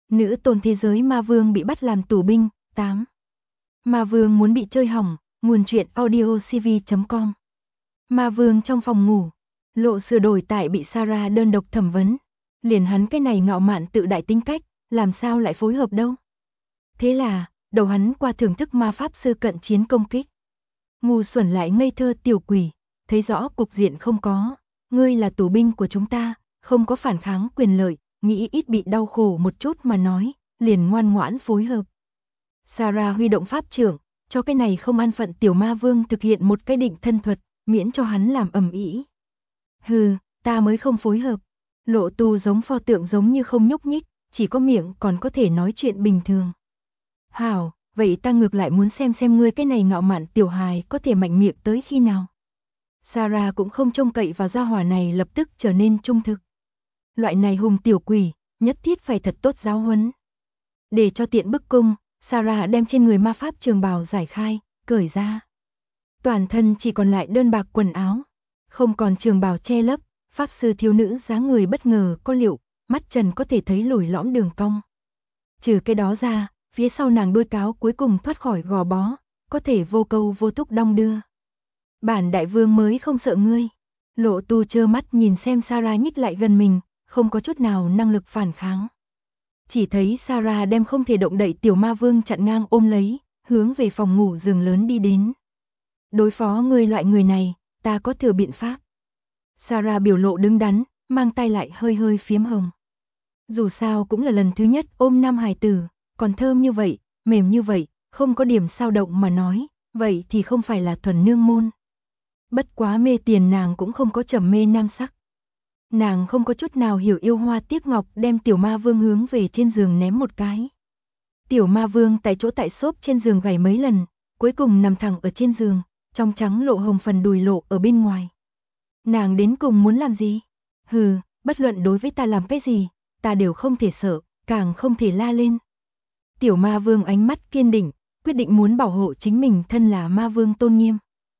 Nữ tôn thế giới ma vương bị bắt làm tù binh, 8. Ma vương muốn bị chơi hỏng, nguồn truyện audiocv.com. Ma vương trong phòng ngủ, Lộ sửa đổi tại bị Sarah đơn độc thẩm vấn. Liền hắn cái này ngạo mạn tự đại tính cách, làm sao lại phối hợp đâu. Thế là, đầu hắn qua thưởng thức ma pháp sư cận chiến công kích. Ngu xuẩn lại ngây thơ tiểu quỷ, thấy rõ cục diện không có. Ngươi là tù binh của chúng ta, không có phản kháng quyền lợi, nghĩ ít bị đau khổ một chút mà nói, liền ngoan ngoãn phối hợp. Sarah huy động pháp trưởng, cho cái này không an phận tiểu ma vương thực hiện một cái định thân thuật, miễn cho hắn làm ầm ĩ. Hừ, ta mới không phối hợp. Lộ tu giống pho tượng giống như không nhúc nhích, chỉ có miệng còn có thể nói chuyện bình thường. Hảo, vậy ta ngược lại muốn xem ngươi cái này ngạo mạn tiểu hài có thể mạnh miệng tới khi nào. Sarah cũng không trông cậy vào gia hỏa này lập tức trở nên trung thực. Loại này hùng tiểu quỷ, nhất thiết phải thật tốt giáo huấn. Để cho tiện bức cung, Sarah đem trên người ma pháp trường bào giải khai, cởi ra. Toàn thân chỉ còn lại đơn bạc quần áo, không còn trường bào che lấp, pháp sư thiếu nữ dáng người bất ngờ có liệu, mắt trần có thể thấy lồi lõm đường cong. Trừ cái đó ra, phía sau nàng đuôi cáo cuối cùng thoát khỏi gò bó, có thể vô câu vô thúc đong đưa. Bản đại vương mới không sợ ngươi. Lộ tu trơ mắt nhìn xem Sarah nhích lại gần mình, không có chút nào năng lực phản kháng. Chỉ thấy Sarah đem không thể động đậy tiểu ma vương chặn ngang ôm lấy, hướng về phòng ngủ giường lớn đi đến. Đối phó ngươi loại người này, ta có thừa biện pháp. Sarah biểu lộ đứng đắn, mang tay lại hơi hơi phiếm hồng. Dù sao cũng là lần thứ nhất ôm nam hài tử, còn thơm như vậy, mềm như vậy, không có điểm sao động mà nói, vậy thì không phải là thuần nương môn. Bất quá mê tiền nàng cũng không có trầm mê nam sắc. Nàng không có chút nào hiểu yêu hoa tiếp ngọc đem tiểu ma vương hướng về trên giường ném một cái. Tiểu ma vương tại chỗ tại xốp trên giường gảy mấy lần, cuối cùng nằm thẳng ở trên giường, trong trắng lộ hồng phần đùi lộ ở bên ngoài. Nàng đến cùng muốn làm gì? Hừ, bất luận đối với ta làm cái gì, ta đều không thể sợ, càng không thể la lên. Tiểu ma vương ánh mắt kiên định, quyết định muốn bảo hộ chính mình thân là ma vương tôn nghiêm.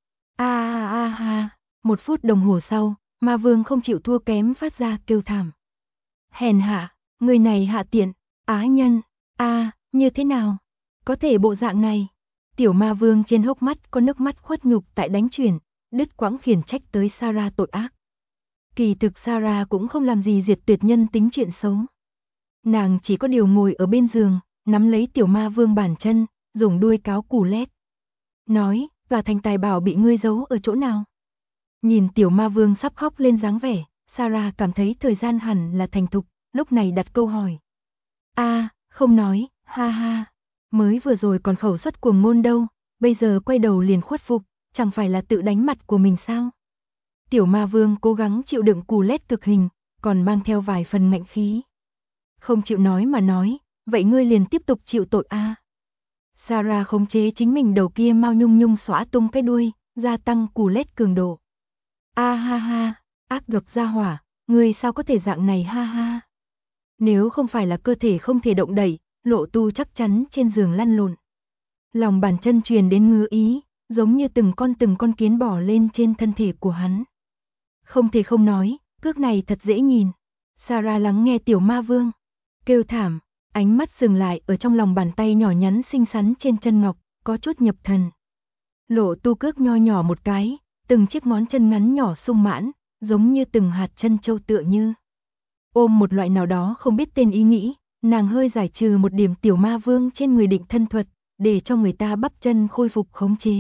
Ha, 1 phút đồng hồ sau, ma vương không chịu thua kém phát ra kêu thảm. Hèn hạ, người này hạ tiện, á nhân, như thế nào? Có thể bộ dạng này. Tiểu ma vương trên hốc mắt có nước mắt khuất nhục tại đánh chuyển, đứt quãng khiển trách tới Sarah tội ác. Kỳ thực Sarah cũng không làm gì diệt tuyệt nhân tính chuyện xấu. Nàng chỉ có điều ngồi ở bên giường, nắm lấy tiểu ma vương bàn chân, dùng đuôi cáo củ lét. Nói, và thành tài bảo bị ngươi giấu ở chỗ nào? Nhìn tiểu ma vương sắp khóc lên dáng vẻ, Sarah cảm thấy thời gian hẳn là thành thục, lúc này đặt câu hỏi. Không nói, ha, mới vừa rồi còn khẩu xuất cuồng ngôn đâu, bây giờ quay đầu liền khuất phục, chẳng phải là tự đánh mặt của mình sao? Tiểu ma vương cố gắng chịu đựng cù lét cực hình, còn mang theo vài phần ngạnh khí. Không chịu nói mà nói, vậy ngươi liền tiếp tục chịu tội Sarah khống chế chính mình đầu kia mau nhung xõa tung cái đuôi, gia tăng cù lét cường độ. Ha, ác độc gia hỏa, ngươi sao có thể dạng này ha. Nếu không phải là cơ thể không thể động đậy, Lộ tu chắc chắn trên giường lăn lộn. Lòng bàn chân truyền đến ngứa ý, giống như từng con kiến bò lên trên thân thể của hắn. Không thể không nói, cước này thật dễ nhìn. Sarah lắng nghe tiểu ma vương kêu thảm, ánh mắt dừng lại ở trong lòng bàn tay nhỏ nhắn xinh xắn trên chân ngọc, có chút nhập thần. Lộ tu cước nho nhỏ một cái, từng chiếc ngón chân ngắn nhỏ sung mãn, giống như từng hạt chân châu tựa như. Ôm một loại nào đó không biết tên ý nghĩ, nàng hơi giải trừ một điểm tiểu ma vương trên người định thân thuật, để cho người ta bắp chân khôi phục khống chế.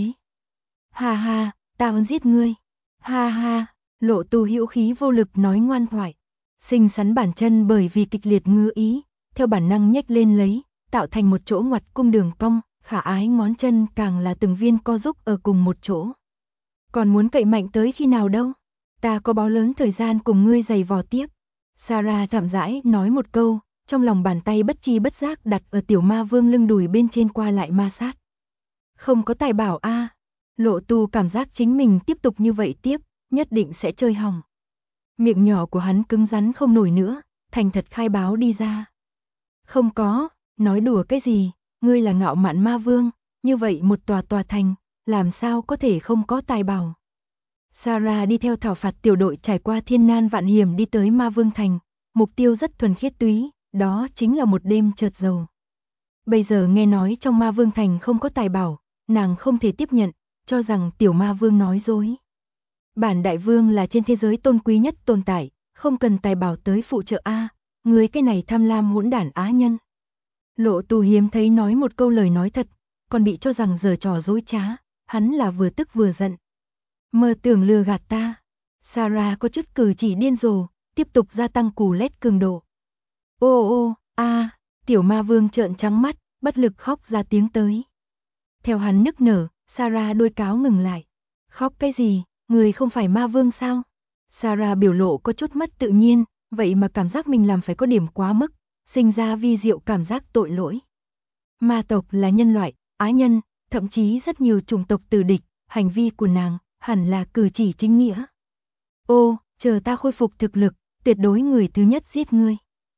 Ha, ta muốn giết ngươi. Ha, Lộ tu hữu khí vô lực nói ngoan thoại. Xinh xắn bản chân bởi vì kịch liệt ngứa ý, theo bản năng nhếch lên lấy, tạo thành một chỗ ngoặt cung đường cong, khả ái ngón chân càng là từng viên co rúc ở cùng một chỗ. Còn muốn cậy mạnh tới khi nào đâu? Ta có bao lớn thời gian cùng ngươi giày vò tiếp. Sarah chậm rãi nói một câu, trong lòng bàn tay bất chi bất giác đặt ở tiểu ma vương lưng đùi bên trên qua lại ma sát. Không có tài bảo Lộ tu cảm giác chính mình tiếp tục như vậy tiếp, nhất định sẽ chơi hỏng. Miệng nhỏ của hắn cứng rắn không nổi nữa, thành thật khai báo đi ra. Không có, nói đùa cái gì, ngươi là ngạo mạn ma vương, như vậy một tòa thành, làm sao có thể không có tài bảo. Sarah đi theo thảo phạt tiểu đội trải qua thiên nan vạn hiểm đi tới ma vương thành, mục tiêu rất thuần khiết túy, đó chính là một đêm chợt giàu. Bây giờ nghe nói trong Ma Vương Thành không có tài bảo, nàng không thể tiếp nhận, cho rằng tiểu Ma Vương nói dối. Bản đại vương là trên thế giới tôn quý nhất tồn tại, không cần tài bảo tới phụ trợ a, người cái này tham lam hỗn đản á nhân. Lộ Tu hiếm thấy nói một câu lời nói thật, còn bị cho rằng giở trò dối trá, hắn là vừa tức vừa giận. Mơ tưởng lừa gạt ta. Sarah có chút cử chỉ điên rồ, tiếp tục gia tăng cù lét cường độ. Ô tiểu Ma Vương trợn trắng mắt, bất lực khóc ra tiếng tới. Theo hắn nức nở, Sarah đôi cáo ngừng lại. Khóc cái gì, người không phải Ma Vương sao? Sarah biểu lộ có chút mất tự nhiên, vậy mà cảm giác mình làm phải có điểm quá mức, sinh ra vi diệu cảm giác tội lỗi. Ma tộc là nhân loại, á nhân, thậm chí rất nhiều chủng tộc tử địch, hành vi của nàng hẳn là cử chỉ chính nghĩa. Ô, chờ ta khôi phục thực lực, tuyệt đối người thứ nhất giết ngươi.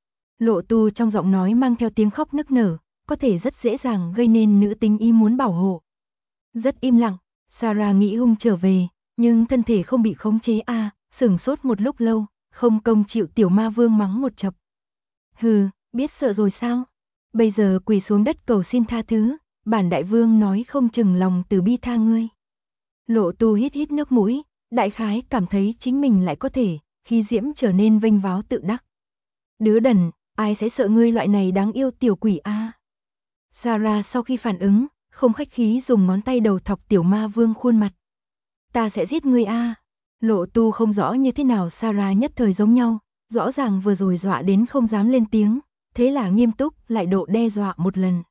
Lộ Tu trong giọng nói mang theo tiếng khóc nức nở, có thể rất dễ dàng gây nên nữ tính ý muốn bảo hộ. Rất im lặng, Sarah nghĩ hung trở về, nhưng thân thể không bị khống chế sửng sốt một lúc lâu, không công chịu tiểu Ma Vương mắng một chập. Hừ, biết sợ rồi sao? Bây giờ quỳ xuống đất cầu xin tha thứ, bản đại vương nói không chừng lòng từ bi tha ngươi. Lộ Tu hít hít nước mũi, đại khái cảm thấy chính mình lại có thể, khi diễm trở nên vênh váo tự đắc. Đứa đần, ai sẽ sợ ngươi loại này đáng yêu tiểu quỷ a? Sarah sau khi phản ứng, không khách khí dùng ngón tay đầu thọc tiểu Ma Vương khuôn mặt. Ta sẽ giết ngươi a. Lộ Tu không rõ như thế nào Sarah nhất thời giống nhau, rõ ràng vừa rồi dọa đến không dám lên tiếng, thế là nghiêm túc lại độ đe dọa một lần.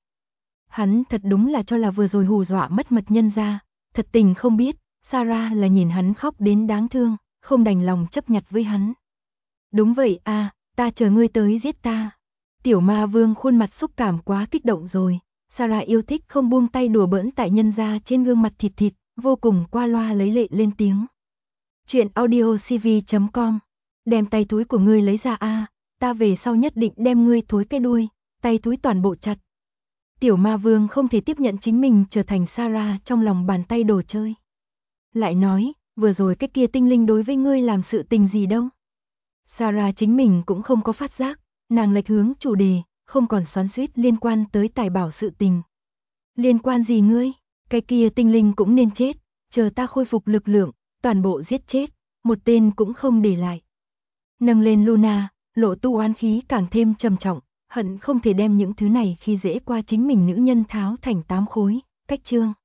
Hắn thật đúng là cho là vừa rồi hù dọa mất mật nhân ra, thật tình không biết, Sarah là nhìn hắn khóc đến đáng thương, không đành lòng chấp nhặt với hắn. Đúng vậy ta chờ ngươi tới giết ta. Tiểu Ma Vương khuôn mặt xúc cảm quá kích động rồi, Sarah yêu thích không buông tay đùa bỡn tại nhân ra trên gương mặt thịt thịt, vô cùng qua loa lấy lệ lên tiếng. Chuyện audiocv.com. Đem tay túi của ngươi lấy ra ta về sau nhất định đem ngươi thối cái đuôi, tay túi toàn bộ chặt. Tiểu Ma Vương không thể tiếp nhận chính mình trở thành Sarah trong lòng bàn tay đồ chơi. Lại nói, vừa rồi cái kia tinh linh đối với ngươi làm sự tình gì đâu. Sarah chính mình cũng không có phát giác, nàng lệch hướng chủ đề, không còn xoắn xuýt liên quan tới tài bảo sự tình. Liên quan gì ngươi? Cái kia tinh linh cũng nên chết, chờ ta khôi phục lực lượng, toàn bộ giết chết, một tên cũng không để lại. Nâng lên Luna, Lộ Tu oán khí càng thêm trầm trọng, hận không thể đem những thứ này khi dễ qua chính mình nữ nhân tháo thành 8 khối, cách chương.